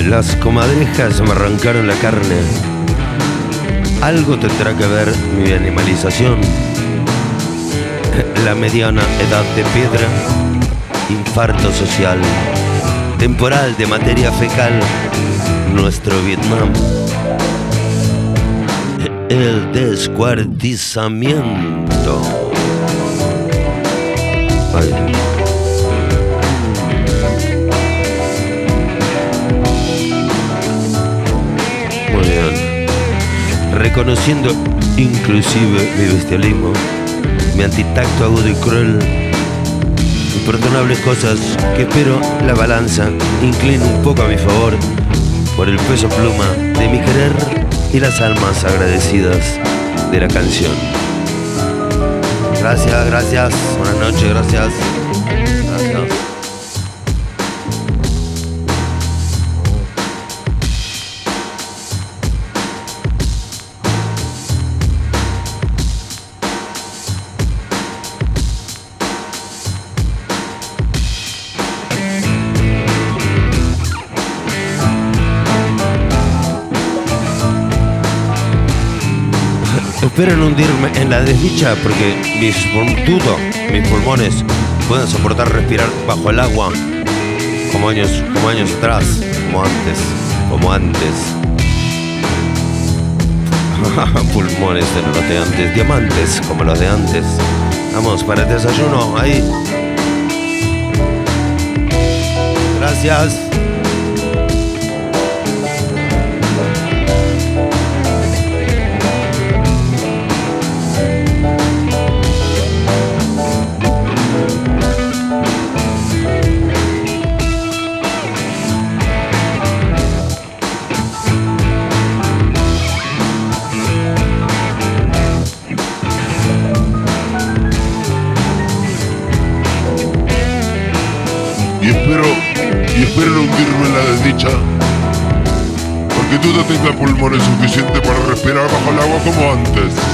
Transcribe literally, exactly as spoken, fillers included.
Las comadrejas me arrancaron la carne. Algo tendrá que ver mi animalización. La mediana edad de piedra, infarto social, temporal de materia fecal, nuestro Vietnam. El descuartizamiento. Ay. Muy bien. Reconociendo inclusive mi bestialismo, mi antitacto agudo y cruel, imperdonables cosas que espero la balanza incline un poco a mi favor por el peso pluma de mi querer y las almas agradecidas de la canción. Gracias, gracias, buenas noches, gracias. Gracias. Espero no hundirme en la desdicha porque mis, dudo, mis pulmones pueden soportar respirar bajo el agua como años, como años atrás, como antes, como antes. Pulmones de los de antes, diamantes como los de antes. Vamos para el desayuno, ahí. Gracias. Y espero, y espero no hundirme en la desdicha, porque tú no tengas pulmones suficientes para respirar bajo el agua como antes.